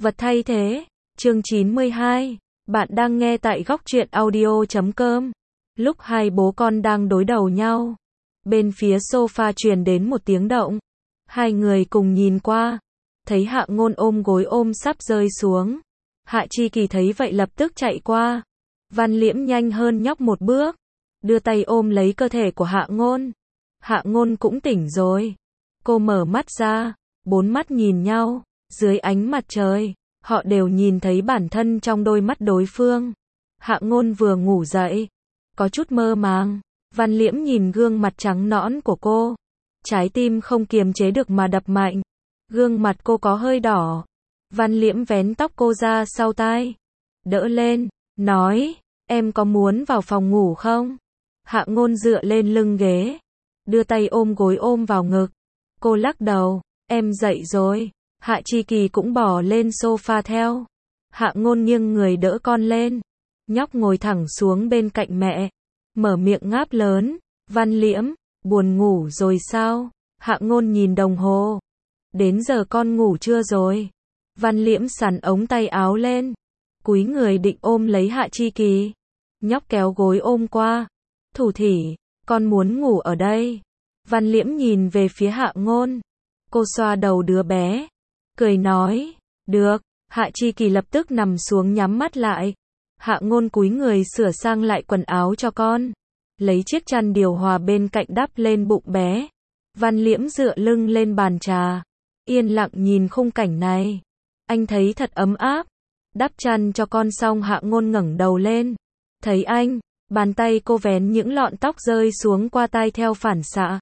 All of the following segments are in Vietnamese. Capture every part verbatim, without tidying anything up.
Vật thay thế. Chương chín mươi hai. Bạn đang nghe tại góc truyện audio chấm com. Lúc hai bố con đang đối đầu nhau, bên phía sofa truyền đến một tiếng động. Hai người cùng nhìn qua, thấy Hạ Ngôn ôm gối ôm sắp rơi xuống. Hạ Chi Kỳ thấy vậy lập tức chạy qua. Văn Liễm nhanh hơn nhóc một bước, đưa tay ôm lấy cơ thể của Hạ Ngôn. Hạ Ngôn cũng tỉnh rồi. Cô mở mắt ra, bốn mắt nhìn nhau, dưới ánh mặt trời, họ đều nhìn thấy bản thân trong đôi mắt đối phương. Hạ Ngôn vừa ngủ dậy, có chút mơ màng. Văn Liễm nhìn gương mặt trắng nõn của cô, trái tim không kiềm chế được mà đập mạnh. Gương mặt cô có hơi đỏ. Văn Liễm vén tóc cô ra sau tai, đỡ lên, nói, em có muốn vào phòng ngủ không? Hạ Ngôn dựa lên lưng ghế, đưa tay ôm gối ôm vào ngực. Cô lắc đầu, em dậy rồi. Hạ Chi Kỳ cũng bò lên sofa theo. Hạ Ngôn nghiêng người đỡ con lên. Nhóc ngồi thẳng xuống bên cạnh mẹ, mở miệng ngáp lớn. Văn Liễm, buồn ngủ rồi sao? Hạ Ngôn nhìn đồng hồ. Đến giờ con ngủ chưa rồi? Văn Liễm xắn ống tay áo lên, cúi người định ôm lấy Hạ Chi Kỳ. Nhóc kéo gối ôm qua. Thủ thỉ, con muốn ngủ ở đây. Văn Liễm nhìn về phía Hạ Ngôn. Cô xoa đầu đứa bé, cười nói, được. Hạ Chi Kỳ lập tức nằm xuống nhắm mắt lại. Hạ Ngôn cúi người sửa sang lại quần áo cho con, lấy chiếc chăn điều hòa bên cạnh đắp lên bụng bé. Văn Liễm dựa lưng lên bàn trà, yên lặng nhìn khung cảnh này. Anh thấy thật ấm áp. Đắp chăn cho con xong Hạ Ngôn ngẩng đầu lên, thấy anh, bàn tay cô vén những lọn tóc rơi xuống qua tai theo phản xạ.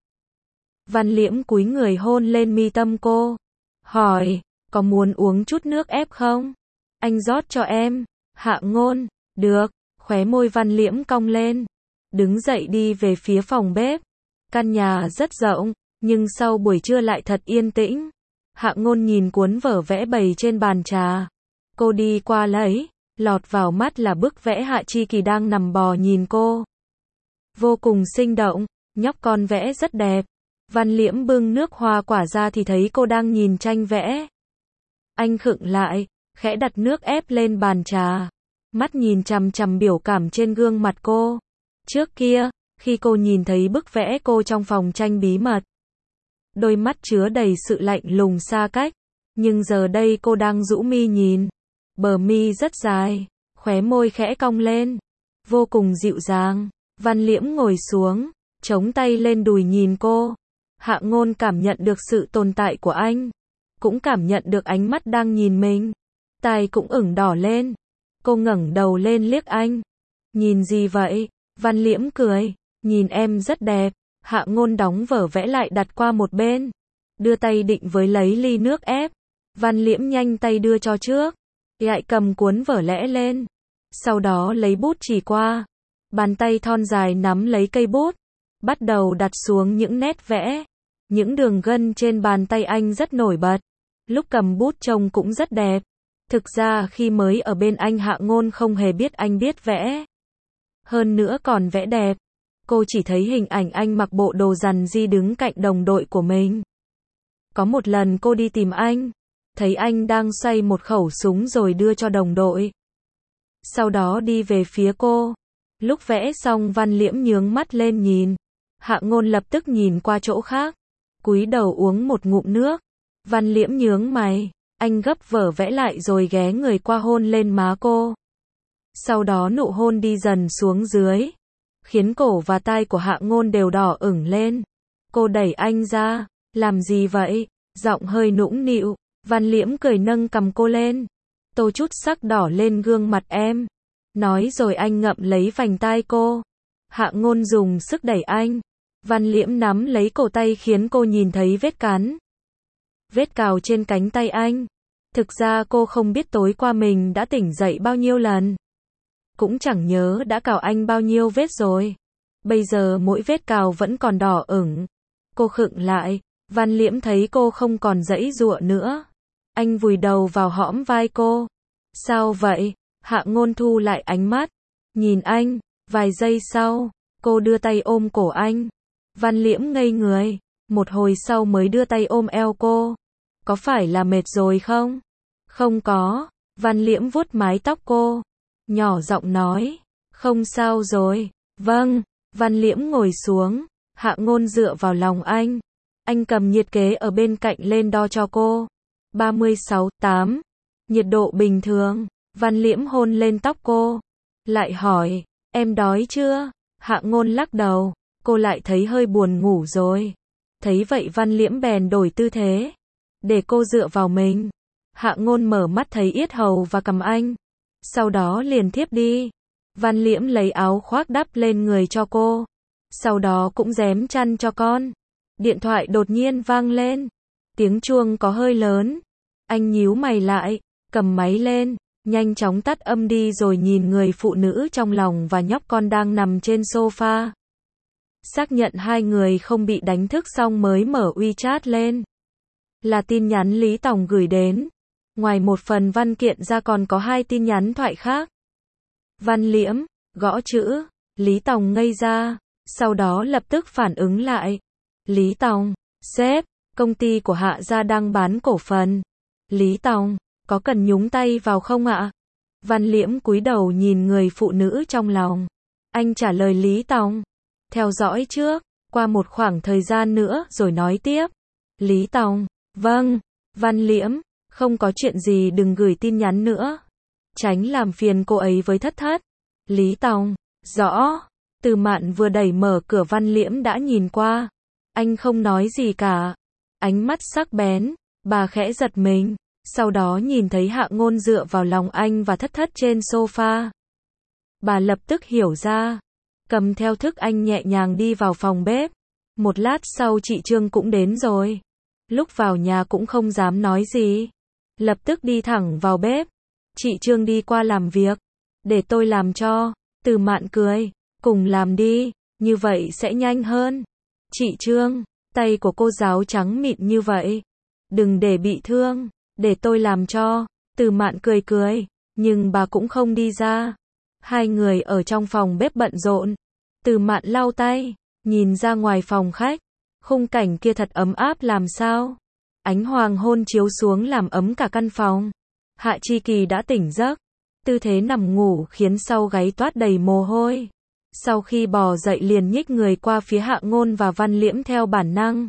Văn Liễm cúi người hôn lên mi tâm cô, hỏi, có muốn uống chút nước ép không? Anh rót cho em. Hạ Ngôn, được. Khóe môi Văn Liễm cong lên, đứng dậy đi về phía phòng bếp. Căn nhà rất rộng, nhưng sau buổi trưa lại thật yên tĩnh. Hạ Ngôn nhìn cuốn vở vẽ bày trên bàn trà. Cô đi qua lấy, lọt vào mắt là bức vẽ Hạ Chi Kỳ đang nằm bò nhìn cô. Vô cùng sinh động, nhóc con vẽ rất đẹp. Văn Liễm bưng nước hoa quả ra thì thấy cô đang nhìn tranh vẽ. Anh khựng lại, khẽ đặt nước ép lên bàn trà, mắt nhìn chằm chằm biểu cảm trên gương mặt cô. Trước kia, khi cô nhìn thấy bức vẽ cô trong phòng tranh bí mật, đôi mắt chứa đầy sự lạnh lùng xa cách, nhưng giờ đây cô đang rũ mi nhìn, bờ mi rất dài, khóe môi khẽ cong lên, vô cùng dịu dàng. Văn Liễm ngồi xuống, chống tay lên đùi nhìn cô. Hạ Ngôn cảm nhận được sự tồn tại của anh, cũng cảm nhận được ánh mắt đang nhìn mình. Tai cũng ửng đỏ lên. Cô ngẩng đầu lên liếc anh. Nhìn gì vậy? Văn Liễm cười, nhìn em rất đẹp. Hạ Ngôn đóng vở vẽ lại đặt qua một bên, đưa tay định với lấy ly nước ép. Văn Liễm nhanh tay đưa cho trước, lại cầm cuốn vở lẽ lên, sau đó lấy bút chỉ qua. Bàn tay thon dài nắm lấy cây bút, bắt đầu đặt xuống những nét vẽ. Những đường gân trên bàn tay anh rất nổi bật, lúc cầm bút trông cũng rất đẹp. Thực ra khi mới ở bên anh Hạ Ngôn không hề biết anh biết vẽ, hơn nữa còn vẽ đẹp. Cô chỉ thấy hình ảnh anh mặc bộ đồ rằn ri đứng cạnh đồng đội của mình. Có một lần cô đi tìm anh, thấy anh đang xoay một khẩu súng rồi đưa cho đồng đội, sau đó đi về phía cô. Lúc vẽ xong Văn Liễm nhướng mắt lên nhìn. Hạ Ngôn lập tức nhìn qua chỗ khác, cúi đầu uống một ngụm nước. Văn Liễm nhướng mày, anh gấp vở vẽ lại rồi ghé người qua hôn lên má cô. Sau đó nụ hôn đi dần xuống dưới, khiến cổ và tai của Hạ Ngôn đều đỏ ửng lên. Cô đẩy anh ra, làm gì vậy? Giọng hơi nũng nịu. Văn Liễm cười nâng cằm cô lên, tô chút sắc đỏ lên gương mặt em, nói rồi anh ngậm lấy vành tai cô. Hạ Ngôn dùng sức đẩy anh. Văn Liễm nắm lấy cổ tay khiến cô nhìn thấy vết cắn, vết cào trên cánh tay anh. Thực ra cô không biết tối qua mình đã tỉnh dậy bao nhiêu lần, cũng chẳng nhớ đã cào anh bao nhiêu vết rồi. Bây giờ mỗi vết cào vẫn còn đỏ ửng. Cô khựng lại. Văn Liễm thấy cô không còn giãy giụa nữa, anh vùi đầu vào hõm vai cô. Sao vậy? Hạ Ngôn thu lại ánh mắt, nhìn anh. Vài giây sau, cô đưa tay ôm cổ anh. Văn Liễm ngây người, một hồi sau mới đưa tay ôm eo cô. Có phải là mệt rồi không? Không có. Văn Liễm vuốt mái tóc cô. Nhỏ giọng nói. Không sao rồi. Vâng. Văn Liễm ngồi xuống. Hạ Ngôn dựa vào lòng anh. Anh cầm nhiệt kế ở bên cạnh lên đo cho cô. ba mươi sáu, tám. Nhiệt độ bình thường. Văn Liễm hôn lên tóc cô. Lại hỏi. Em đói chưa? Hạ Ngôn lắc đầu. Cô lại thấy hơi buồn ngủ rồi. Thấy vậy Văn Liễm bèn đổi tư thế. Để cô dựa vào mình. Hạ Ngôn mở mắt thấy yết hầu và cằm anh. Sau đó liền thiếp đi. Văn Liễm lấy áo khoác đắp lên người cho cô. Sau đó cũng rém chăn cho con. Điện thoại đột nhiên vang lên. Tiếng chuông có hơi lớn. Anh nhíu mày lại, cầm máy lên, nhanh chóng tắt âm đi rồi nhìn người phụ nữ trong lòng và nhóc con đang nằm trên sofa. Xác nhận hai người không bị đánh thức xong mới mở WeChat lên. Là tin nhắn Lý Tòng gửi đến. Ngoài một phần văn kiện ra còn có hai tin nhắn thoại khác. Văn Liễm, gõ chữ, Lý Tòng ngây ra, sau đó lập tức phản ứng lại. Lý Tòng, sếp, công ty của Hạ gia đang bán cổ phần. Lý Tòng, có cần nhúng tay vào không ạ? Văn Liễm cúi đầu nhìn người phụ nữ trong lòng. Anh trả lời Lý Tòng. Theo dõi trước, qua một khoảng thời gian nữa rồi nói tiếp. Lý Tòng, vâng. Văn Liễm, không có chuyện gì đừng gửi tin nhắn nữa. Tránh làm phiền cô ấy với Thất Thất. Lý Tòng, rõ. Từ Mạn vừa đẩy mở cửa Văn Liễm đã nhìn qua. Anh không nói gì cả. Ánh mắt sắc bén, bà khẽ giật mình. Sau đó nhìn thấy Hạ Ngôn dựa vào lòng anh và Thất Thất trên sofa. Bà lập tức hiểu ra. Cầm theo thức anh nhẹ nhàng đi vào phòng bếp. Một lát sau chị Trương cũng đến rồi. Lúc vào nhà cũng không dám nói gì. Lập tức đi thẳng vào bếp. Chị Trương đi qua làm việc. Để tôi làm cho. Từ Mạn cười. Cùng làm đi. Như vậy sẽ nhanh hơn. Chị Trương. Tay của cô giáo trắng mịn như vậy. Đừng để bị thương. Để tôi làm cho. Từ Mạn cười cười. Nhưng bà cũng không đi ra. Hai người ở trong phòng bếp bận rộn. Từ Mạn lau tay. Nhìn ra ngoài phòng khách. Khung cảnh kia thật ấm áp làm sao. Ánh hoàng hôn chiếu xuống làm ấm cả căn phòng. Hạ Chi Kỳ đã tỉnh giấc. Tư thế nằm ngủ khiến sau gáy toát đầy mồ hôi. Sau khi bò dậy liền nhích người qua phía Hạ Ngôn và Văn Liễm theo bản năng.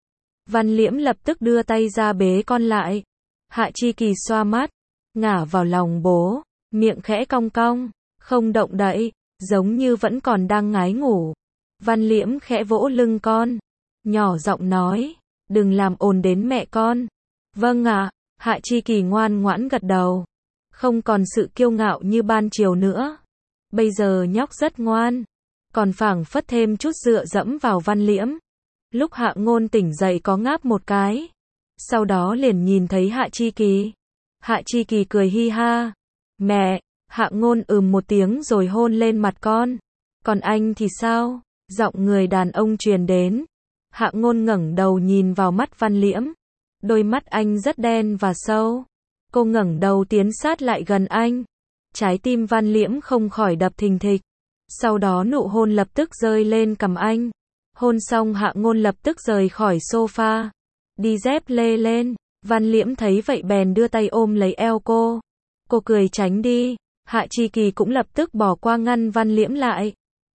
Văn Liễm lập tức đưa tay ra bế con lại. Hạ Chi Kỳ xoa mắt, ngả vào lòng bố, miệng khẽ cong cong, không động đậy, giống như vẫn còn đang ngái ngủ. Văn Liễm khẽ vỗ lưng con, nhỏ giọng nói, đừng làm ồn đến mẹ con. Vâng ạ, Hạ Chi Kỳ ngoan ngoãn gật đầu. Không còn sự kiêu ngạo như ban chiều nữa. Bây giờ nhóc rất ngoan, còn phảng phất thêm chút dựa dẫm vào Văn Liễm. Lúc Hạ Ngôn tỉnh dậy có ngáp một cái. Sau đó liền nhìn thấy Hạ Chi Kỳ. Hạ Chi Kỳ cười hi ha. Mẹ, Hạ Ngôn ừm một tiếng rồi hôn lên mặt con. Còn anh thì sao? Giọng người đàn ông truyền đến. Hạ Ngôn ngẩng đầu nhìn vào mắt Văn Liễm. Đôi mắt anh rất đen và sâu. Cô ngẩng đầu tiến sát lại gần anh. Trái tim Văn Liễm không khỏi đập thình thịch. Sau đó nụ hôn lập tức rơi lên cằm anh. Hôn xong Hạ Ngôn lập tức rời khỏi sofa. Đi dép lê lên. Văn Liễm thấy vậy bèn đưa tay ôm lấy eo cô. Cô cười tránh đi. Hạ Chi Kỳ cũng lập tức bỏ qua ngăn Văn Liễm lại.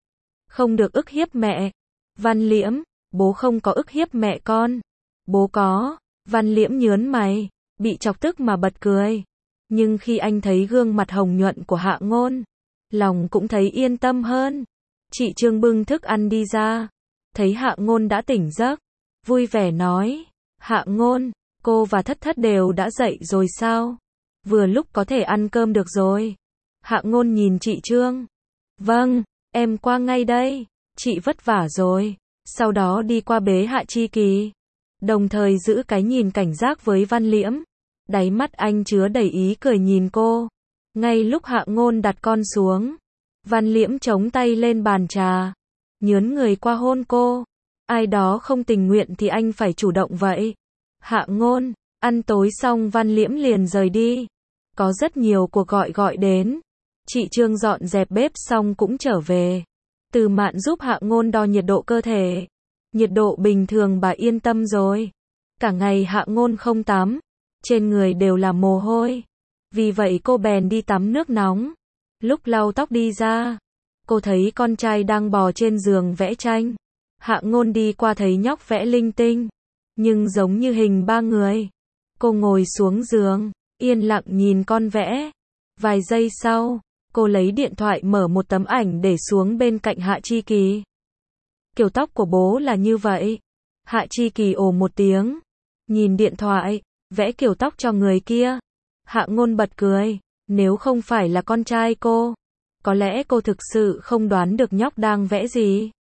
Không được ức hiếp mẹ. Văn Liễm, bố không có ức hiếp mẹ con. Bố có. Văn Liễm nhớn mày, bị chọc tức mà bật cười. Nhưng khi anh thấy gương mặt hồng nhuận của Hạ Ngôn, lòng cũng thấy yên tâm hơn. Chị Trương bưng thức ăn đi ra. Thấy Hạ Ngôn đã tỉnh giấc, vui vẻ nói, Hạ Ngôn, cô và Thất Thất đều đã dậy rồi sao? Vừa lúc có thể ăn cơm được rồi. Hạ Ngôn nhìn chị Trương. Vâng, em qua ngay đây. Chị vất vả rồi. Sau đó đi qua bế Hạ Chi Kỳ. Đồng thời giữ cái nhìn cảnh giác với Văn Liễm. Đáy mắt anh chứa đầy ý cười nhìn cô. Ngay lúc Hạ Ngôn đặt con xuống, Văn Liễm chống tay lên bàn trà, nhướn người qua hôn cô. Ai đó không tình nguyện thì anh phải chủ động vậy. Hạ Ngôn, ăn tối xong Văn Liễm liền rời đi. Có rất nhiều cuộc gọi gọi đến. Chị Trương dọn dẹp bếp xong cũng trở về. Từ Mạn giúp Hạ Ngôn đo nhiệt độ cơ thể. Nhiệt độ bình thường bà yên tâm rồi. Cả ngày Hạ Ngôn không tắm. trên người đều là mồ hôi. Vì vậy cô bèn đi tắm nước nóng. Lúc lau tóc đi ra, cô thấy con trai đang bò trên giường vẽ tranh. Hạ Ngôn đi qua thấy nhóc vẽ linh tinh, nhưng giống như hình ba người. Cô ngồi xuống giường, yên lặng nhìn con vẽ. Vài giây sau, cô lấy điện thoại mở một tấm ảnh để xuống bên cạnh Hạ Chi Kỳ. Kiểu tóc của bố là như vậy. Hạ Chi Kỳ ồ một tiếng, nhìn điện thoại, vẽ kiểu tóc cho người kia. Hạ Ngôn bật cười, nếu không phải là con trai cô, có lẽ cô thực sự không đoán được nhóc đang vẽ gì.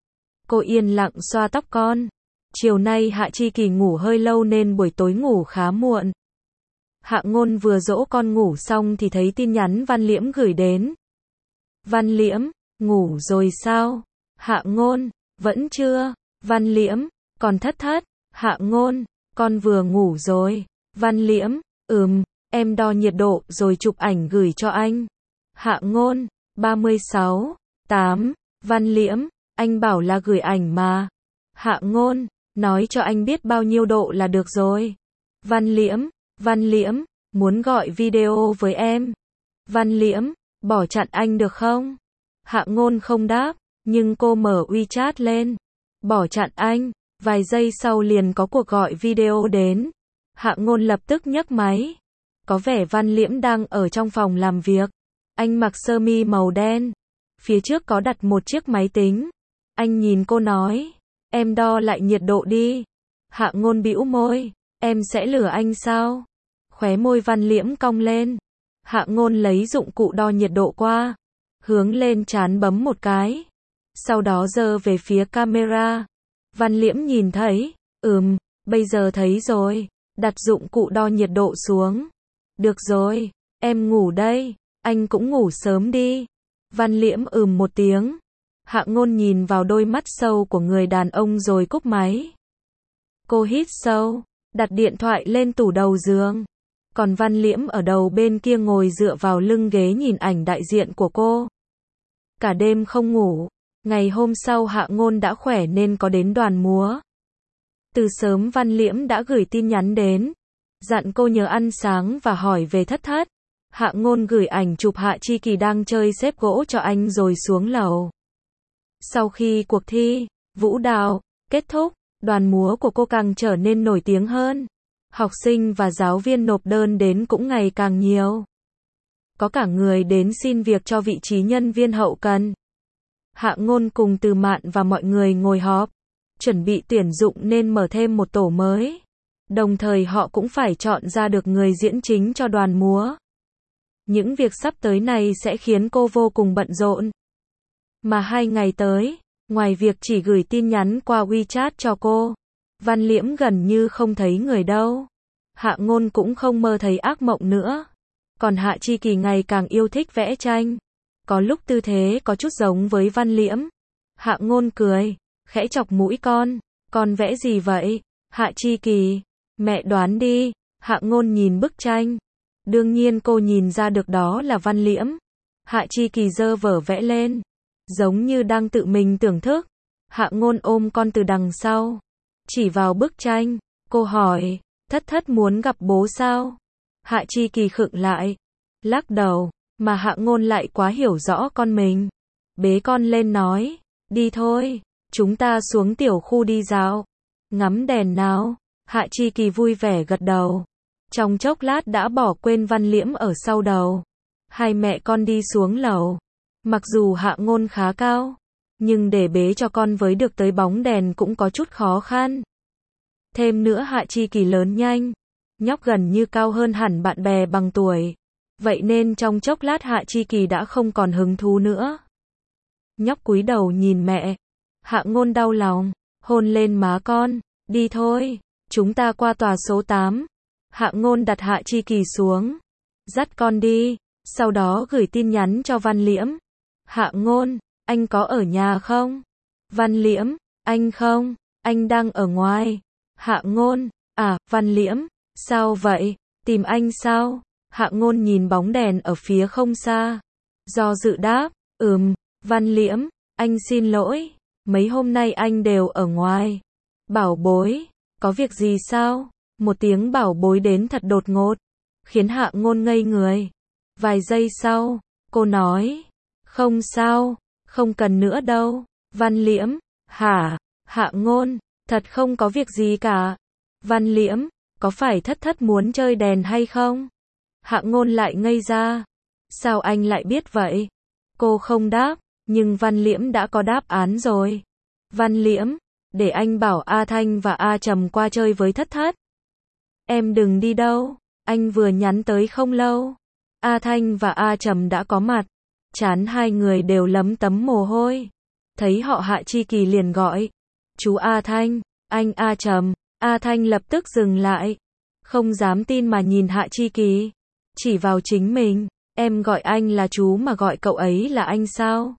Cô yên lặng xoa tóc con. Chiều nay Hạ Chi Kỳ ngủ hơi lâu nên buổi tối ngủ khá muộn. Hạ Ngôn vừa dỗ con ngủ xong thì thấy tin nhắn Văn Liễm gửi đến. Văn Liễm, ngủ rồi sao? Hạ Ngôn, vẫn chưa. Văn Liễm, còn Thất Thất. Hạ Ngôn, con vừa ngủ rồi. Văn Liễm, ừm, em đo nhiệt độ rồi chụp ảnh gửi cho anh. Hạ Ngôn, ba mươi sáu, tám. Văn Liễm, anh bảo là gửi ảnh mà. Hạ Ngôn, nói cho anh biết bao nhiêu độ là được rồi. Văn Liễm, Văn Liễm, muốn gọi video với em. Văn Liễm, bỏ chặn anh được không? Hạ Ngôn không đáp, nhưng cô mở WeChat lên. Bỏ chặn anh, vài giây sau liền có cuộc gọi video đến. Hạ Ngôn lập tức nhấc máy. Có vẻ Văn Liễm đang ở trong phòng làm việc. Anh mặc sơ mi màu đen. Phía trước có đặt một chiếc máy tính. Anh nhìn cô nói, em đo lại nhiệt độ đi. Hạ Ngôn bĩu môi, em sẽ lừa anh sao? Khóe môi Văn Liễm cong lên. Hạ Ngôn lấy dụng cụ đo nhiệt độ qua, hướng lên trán bấm một cái. Sau đó giơ về phía camera. Văn Liễm nhìn thấy, ừm, bây giờ thấy rồi. Đặt dụng cụ đo nhiệt độ xuống. Được rồi, em ngủ đây, anh cũng ngủ sớm đi. Văn Liễm ừm một tiếng. Hạ Ngôn nhìn vào đôi mắt sâu của người đàn ông rồi cúp máy. Cô hít sâu, đặt điện thoại lên tủ đầu giường. Còn Văn Liễm ở đầu bên kia ngồi dựa vào lưng ghế nhìn ảnh đại diện của cô. Cả đêm không ngủ. Ngày hôm sau Hạ Ngôn đã khỏe nên có đến đoàn múa. Từ sớm Văn Liễm đã gửi tin nhắn đến, dặn cô nhớ ăn sáng và hỏi về Thất Thất. Hạ Ngôn gửi ảnh chụp Hạ Chi Kỳ đang chơi xếp gỗ cho anh rồi xuống lầu. Sau khi cuộc thi vũ đạo kết thúc, đoàn múa của cô càng trở nên nổi tiếng hơn. Học sinh và giáo viên nộp đơn đến cũng ngày càng nhiều. Có cả người đến xin việc cho vị trí nhân viên hậu cần. Hạ Ngôn cùng Từ Mạn và mọi người ngồi họp, chuẩn bị tuyển dụng nên mở thêm một tổ mới. Đồng thời họ cũng phải chọn ra được người diễn chính cho đoàn múa. Những việc sắp tới này sẽ khiến cô vô cùng bận rộn. Mà hai ngày tới, ngoài việc chỉ gửi tin nhắn qua WeChat cho cô, Văn Liễm gần như không thấy người đâu. Hạ Ngôn cũng không mơ thấy ác mộng nữa. Còn Hạ Chi Kỳ ngày càng yêu thích vẽ tranh. Có lúc tư thế có chút giống với Văn Liễm. Hạ Ngôn cười, khẽ chọc mũi con. Con vẽ gì vậy? Hạ Chi Kỳ, mẹ đoán đi. Hạ Ngôn nhìn bức tranh. Đương nhiên cô nhìn ra được đó là Văn Liễm. Hạ Chi Kỳ giơ vở vẽ lên, giống như đang tự mình thưởng thức. Hạ Ngôn ôm con từ đằng sau, chỉ vào bức tranh. Cô hỏi, Thất Thất muốn gặp bố sao? Hạ Chi Kỳ khựng lại, lắc đầu, mà Hạ Ngôn lại quá hiểu rõ con mình. Bế con lên nói, đi thôi, chúng ta xuống tiểu khu đi dạo, ngắm đèn nào. Hạ Chi Kỳ vui vẻ gật đầu. Trong chốc lát đã bỏ quên Văn Liễm ở sau đầu. Hai mẹ con đi xuống lầu. Mặc dù Hạ Ngôn khá cao, nhưng để bế cho con với được tới bóng đèn cũng có chút khó khăn. Thêm nữa Hạ Chi Kỳ lớn nhanh, nhóc gần như cao hơn hẳn bạn bè bằng tuổi. Vậy nên trong chốc lát Hạ Chi Kỳ đã không còn hứng thú nữa. Nhóc cúi đầu nhìn mẹ. Hạ Ngôn đau lòng, hôn lên má con. Đi thôi, chúng ta qua tòa số tám. Hạ Ngôn đặt Hạ Chi Kỳ xuống, dắt con đi, sau đó gửi tin nhắn cho Văn Liễm. Hạ Ngôn, anh có ở nhà không? Văn Liễm, anh không, anh đang ở ngoài. Hạ Ngôn, à, Văn Liễm, sao vậy? Tìm anh sao? Hạ Ngôn nhìn bóng đèn ở phía không xa. Do dự đáp, ừm, Văn Liễm, anh xin lỗi, mấy hôm nay anh đều ở ngoài. Bảo bối, có việc gì sao? Một tiếng bảo bối đến thật đột ngột, khiến Hạ Ngôn ngây người. Vài giây sau, cô nói, không sao, không cần nữa đâu. Văn Liễm, hả? Hạ Ngôn, thật không có việc gì cả. Văn Liễm, có phải thất thất muốn chơi đèn hay không? Hạ Ngôn lại ngây ra. Sao anh lại biết vậy? Cô không đáp, nhưng Văn Liễm đã có đáp án rồi. Văn Liễm, để anh bảo A Thanh và A Trầm qua chơi với thất thất. Em đừng đi đâu, anh vừa nhắn tới không lâu. A Thanh và A Trầm đã có mặt. Trán hai người đều lấm tấm mồ hôi. Thấy họ Hạ Chi Kỳ liền gọi. Chú A Thanh, anh A Trầm. A Thanh lập tức dừng lại. Không dám tin mà nhìn Hạ Chi Kỳ. Chỉ vào chính mình. Em gọi anh là chú mà gọi cậu ấy là anh sao?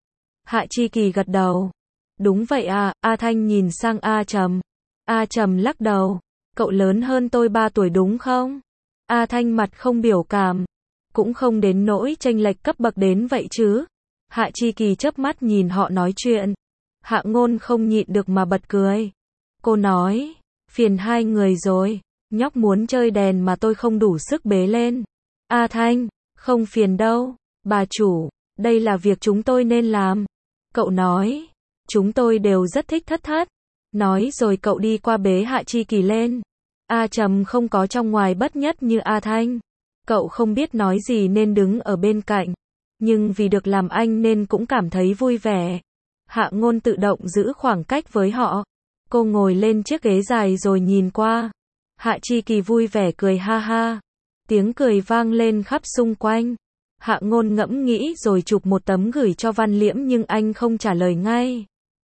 Hạ Chi Kỳ gật đầu. Đúng vậy à, A Thanh nhìn sang A Trầm. A Trầm lắc đầu. Cậu lớn hơn tôi ba tuổi đúng không? A Thanh mặt không biểu cảm. Cũng không đến nỗi chênh lệch cấp bậc đến vậy chứ. Hạ Chi Kỳ chớp mắt nhìn họ nói chuyện. Hạ Ngôn không nhịn được mà bật cười. Cô nói, phiền hai người rồi. Nhóc muốn chơi đèn mà tôi không đủ sức bế lên. A Thanh, không phiền đâu. Bà chủ, đây là việc chúng tôi nên làm. Cậu nói, chúng tôi đều rất thích thất thất. Nói rồi cậu đi qua bế Hạ Chi Kỳ lên. A Trầm không có trong ngoài bất nhất như A Thanh. Cậu không biết nói gì nên đứng ở bên cạnh. Nhưng vì được làm anh nên cũng cảm thấy vui vẻ. Hạ Ngôn tự động giữ khoảng cách với họ. Cô ngồi lên chiếc ghế dài rồi nhìn qua. Hạ Chi Kỳ vui vẻ cười ha ha. Tiếng cười vang lên khắp xung quanh. Hạ Ngôn ngẫm nghĩ rồi chụp một tấm gửi cho Văn Liễm nhưng anh không trả lời ngay.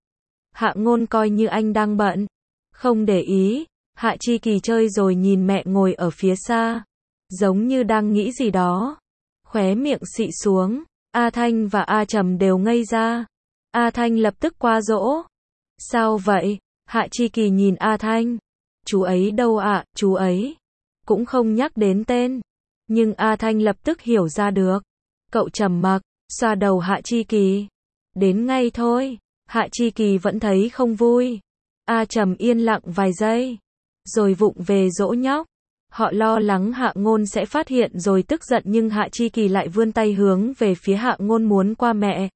Hạ Ngôn coi như anh đang bận. Không để ý. Hạ Chi Kỳ chơi rồi nhìn mẹ ngồi ở phía xa. Giống như đang nghĩ gì đó. Khóe miệng xị xuống. A Thanh và A Trầm đều ngây ra. A Thanh lập tức qua dỗ. Sao vậy? Hạ Chi Kỳ nhìn A Thanh. Chú ấy đâu ạ, à, chú ấy. Cũng không nhắc đến tên. Nhưng A Thanh lập tức hiểu ra được. Cậu trầm mặc, xoa đầu Hạ Chi Kỳ. Đến ngay thôi. Hạ Chi Kỳ vẫn thấy không vui. A Trầm yên lặng vài giây. Rồi vụng về dỗ nhóc. Họ lo lắng Hạ Ngôn sẽ phát hiện rồi tức giận nhưng Hạ Chi Kỳ lại vươn tay hướng về phía Hạ Ngôn muốn qua mẹ.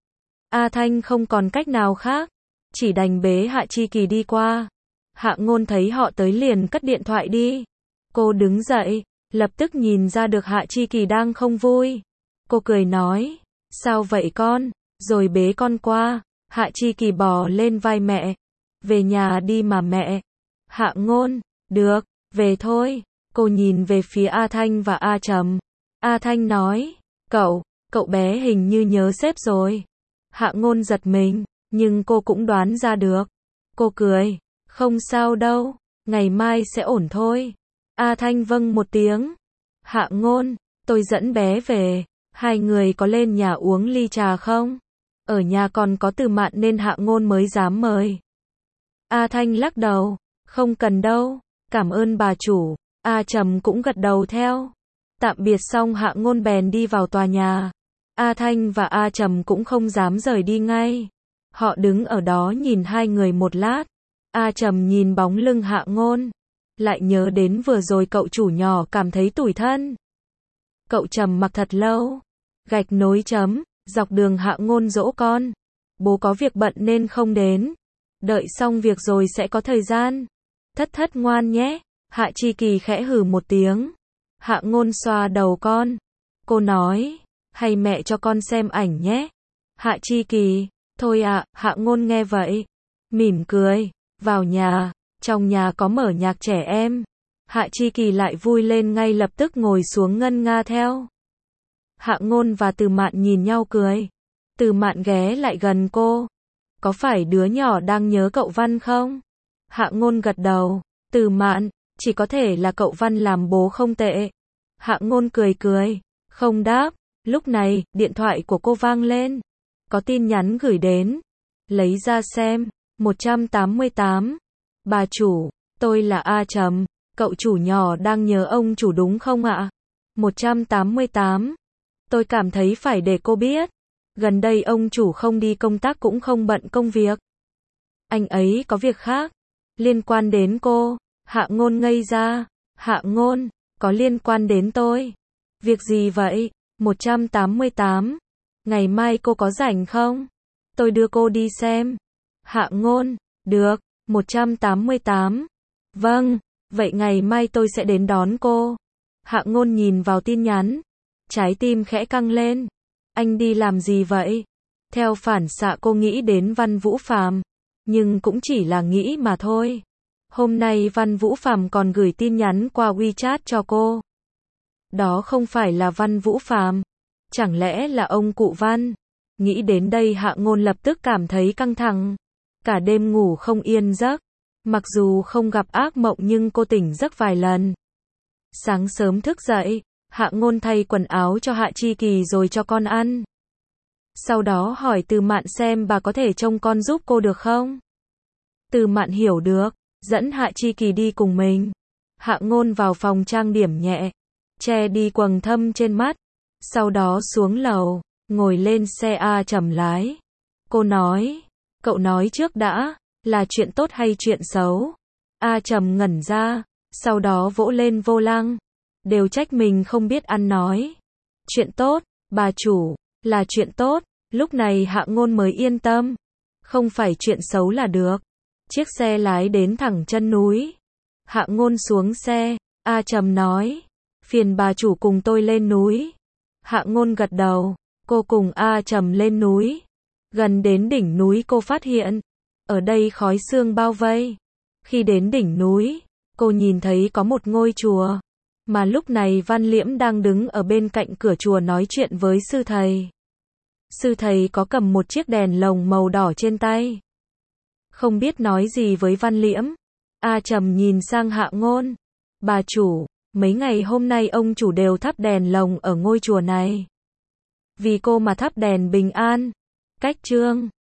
A Thanh không còn cách nào khác. Chỉ đành bế Hạ Chi Kỳ đi qua. Hạ Ngôn thấy họ tới liền cất điện thoại đi. Cô đứng dậy, lập tức nhìn ra được Hạ Chi Kỳ đang không vui. Cô cười nói, sao vậy con? Rồi bế con qua. Hạ Chi Kỳ bò lên vai mẹ. Về nhà đi mà mẹ. Hạ Ngôn, được, về thôi. Cô nhìn về phía A Thanh và A Trầm. A Thanh nói, cậu, cậu bé hình như nhớ sếp rồi. Hạ Ngôn giật mình, nhưng cô cũng đoán ra được. Cô cười, không sao đâu, ngày mai sẽ ổn thôi. A Thanh vâng một tiếng. Hạ Ngôn, tôi dẫn bé về, hai người có lên nhà uống ly trà không? Ở nhà còn có Từ Mạn nên Hạ Ngôn mới dám mời. A Thanh lắc đầu, không cần đâu, cảm ơn bà chủ. A Trầm cũng gật đầu theo. Tạm biệt xong Hạ Ngôn bèn đi vào tòa nhà. A Thanh và A Trầm cũng không dám rời đi ngay. Họ đứng ở đó nhìn hai người một lát. A Trầm nhìn bóng lưng Hạ Ngôn. Lại nhớ đến vừa rồi cậu chủ nhỏ cảm thấy tủi thân. Cậu trầm mặc thật lâu. Gạch nối chấm, dọc đường Hạ Ngôn dỗ con. Bố có việc bận nên không đến. Đợi xong việc rồi sẽ có thời gian. Thất thất ngoan nhé. Hạ Chi Kỳ khẽ hừ một tiếng. Hạ Ngôn xoa đầu con. Cô nói, hay mẹ cho con xem ảnh nhé. Hạ Chi Kỳ, thôi ạ, Hạ Ngôn nghe vậy. Mỉm cười, vào nhà, trong nhà có mở nhạc trẻ em. Hạ Chi Kỳ lại vui lên ngay lập tức ngồi xuống ngân nga theo. Hạ Ngôn và Từ Mạn nhìn nhau cười. Từ Mạn ghé lại gần cô. Có phải đứa nhỏ đang nhớ cậu Văn không? Hạ Ngôn gật đầu. Từ Mạn, chỉ có thể là cậu Văn làm bố không tệ. Hạ Ngôn cười cười, không đáp. Lúc này, điện thoại của cô vang lên. Có tin nhắn gửi đến. Lấy ra xem. một trăm tám mươi tám. Bà chủ, tôi là A Trầm. Cậu chủ nhỏ đang nhớ ông chủ đúng không ạ? một trăm tám mươi tám. Tôi cảm thấy phải để cô biết. Gần đây ông chủ không đi công tác cũng không bận công việc. Anh ấy có việc khác. Liên quan đến cô. Hạ Ngôn ngây ra. Hạ Ngôn, có liên quan đến tôi. Việc gì vậy? một trăm tám mươi tám. Ngày mai cô có rảnh không? Tôi đưa cô đi xem. Hạ Ngôn, được. một trăm tám mươi tám. Vâng, vậy ngày mai tôi sẽ đến đón cô. Hạ Ngôn nhìn vào tin nhắn. Trái tim khẽ căng lên. Anh đi làm gì vậy? Theo phản xạ cô nghĩ đến Văn Vũ Phàm, nhưng cũng chỉ là nghĩ mà thôi. Hôm nay Văn Vũ Phàm còn gửi tin nhắn qua WeChat cho cô. Đó không phải là Văn Vũ Phàm, chẳng lẽ là ông cụ Văn? Nghĩ đến đây Hạ Ngôn lập tức cảm thấy căng thẳng. Cả đêm ngủ không yên giấc. Mặc dù không gặp ác mộng nhưng cô tỉnh giấc vài lần. Sáng sớm thức dậy, Hạ Ngôn thay quần áo cho Hạ Chi Kỳ rồi cho con ăn. Sau đó hỏi Từ Mạn xem bà có thể trông con giúp cô được không? Từ Mạn hiểu được, dẫn Hạ Chi Kỳ đi cùng mình. Hạ Ngôn vào phòng trang điểm nhẹ, che đi quầng thâm trên mắt. Sau đó xuống lầu, ngồi lên xe A Trầm lái. Cô nói, cậu nói trước đã, là chuyện tốt hay chuyện xấu? A Trầm ngẩn ra, sau đó vỗ lên vô lăng. Đều trách mình không biết ăn nói. Chuyện tốt, bà chủ, là chuyện tốt. Lúc này Hạ Ngôn mới yên tâm. Không phải chuyện xấu là được. Chiếc xe lái đến thẳng chân núi. Hạ Ngôn xuống xe, A Trầm nói, phiền bà chủ cùng tôi lên núi. Hạ Ngôn gật đầu, cô cùng A Trầm lên núi. Gần đến đỉnh núi cô phát hiện, ở đây khói sương bao vây. Khi đến đỉnh núi, cô nhìn thấy có một ngôi chùa, mà lúc này Văn Liễm đang đứng ở bên cạnh cửa chùa nói chuyện với sư thầy. Sư thầy có cầm một chiếc đèn lồng màu đỏ trên tay. Không biết nói gì với Văn Liễm. A Trầm nhìn sang Hạ Ngôn. Bà chủ, mấy ngày hôm nay ông chủ đều thắp đèn lồng ở ngôi chùa này. Vì cô mà thắp đèn bình an. Cách trương.